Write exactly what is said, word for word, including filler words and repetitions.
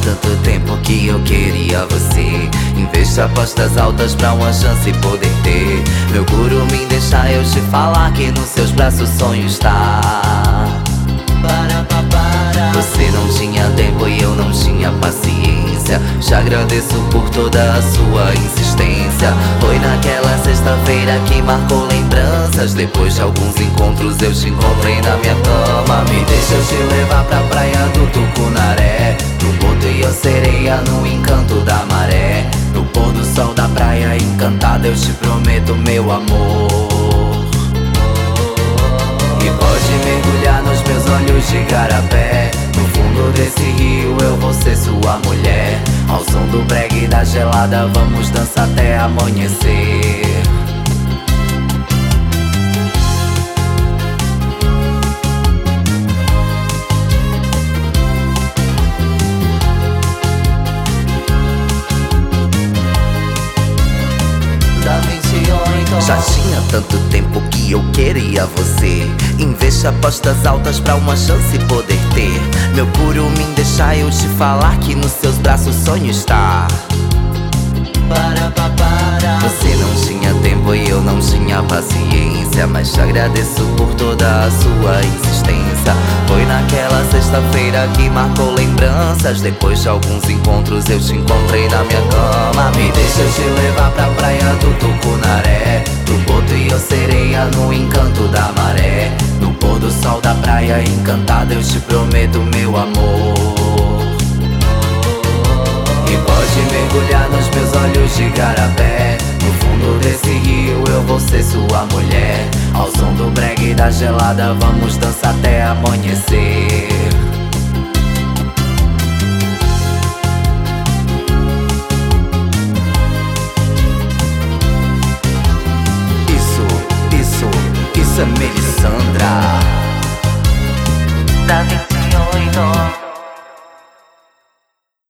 tanto tempo que eu queria você. Investe apostas altas pra uma chance poder ter. Meu guru me deixa eu te falar que nos seus braços o sonho está. Para, para, para. Você não tinha tempo e eu não tinha paciência. Te agradeço por toda a sua insistência. Foi naquela sexta-feira que marcou lembranças. Depois de alguns encontros eu te encontrei na minha cama. Me deixa eu te levar pra praia do Tucunaré. No boto e eu sereia no encanto da maré. No pôr do sol da praia encantada eu te prometo meu amor. E pode mergulhar nos meus olhos de garapé. No fundo desse rio eu vou ser sua mulher. Ao som do bregue da gelada vamos dançar até amanhecer. Já tinha tanto tempo que eu queria você. Investe apostas altas pra uma chance poder ter. Meu guru me deixa eu te falar que nos seus braços o sonho está. Para, para, para. Você não tinha tempo e eu não tinha paciência, mas te agradeço por toda a sua insistência. Foi naquela sexta-feira que marcou lembranças. Depois de alguns encontros eu te encontrei na minha cama. Me deixa eu te levar pra praia do Tucunaré. No boto e eu sereia no encanto da maré. No pôr do sol da praia encantada eu te prometo meu amor. E pode mergulhar nos meus olhos de garapé. No fundo desse rio eu vou ser sua mulher. Ao som do bregue da gelada vamos dançar até amanhecer. Isso, isso, isso é melhor.